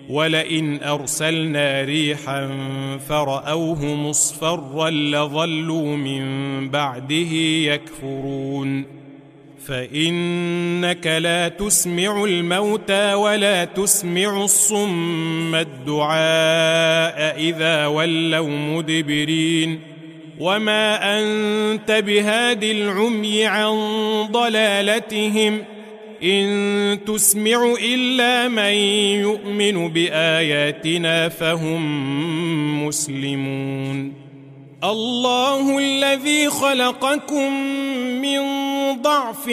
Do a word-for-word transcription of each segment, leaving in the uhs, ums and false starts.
ولئن أرسلنا ريحا فرأوه مصفرا لظلوا من بعده يكفرون فإنك لا تسمع الموتى ولا تسمع الصم الدعاء إذا ولوا مدبرين وما أنت بهاد العمي عن ضلالتهم إن تسمع إلا من يؤمن بآياتنا فهم مسلمون الله الذي خلقكم من ضعف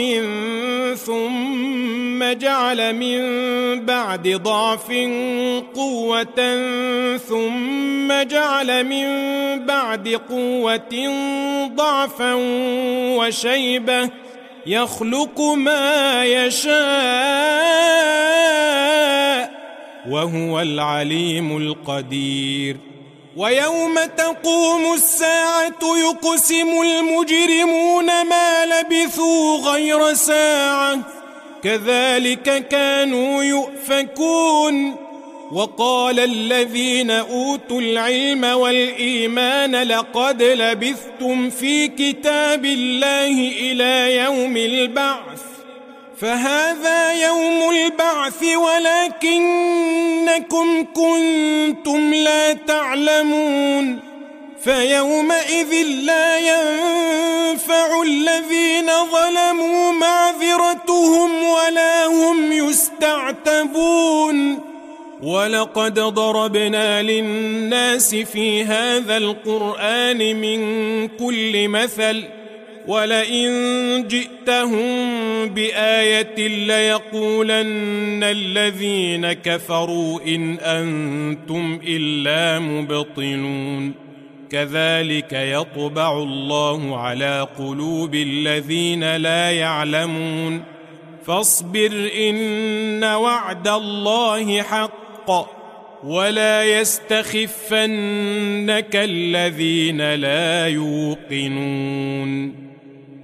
ثم جعل من بعد ضعف قوة ثم جعل من بعد قوة ضعفا وشيبة يخلق ما يشاء وهو العليم القدير ويوم تقوم الساعة يقسم المجرمون ما لبثوا غير ساعة كذلك كانوا يؤفكون وقال الذين أوتوا العلم والإيمان لقد لبثتم في كتاب الله إلى يوم البعث فهذا يوم البعث ولكنكم كنتم لا تعلمون فيومئذ لا ينفع الذين ظلموا معذرتهم ولا هم يستعتبون ولقد ضربنا للناس في هذا القرآن من كل مثل ولئن جئتهم بآية ليقولن الذين كفروا إن أنتم إلا مبطلون كذلك يطبع الله على قلوب الذين لا يعلمون فاصبر إن وعد الله حق ولا يستخفنك الذين لا يوقنون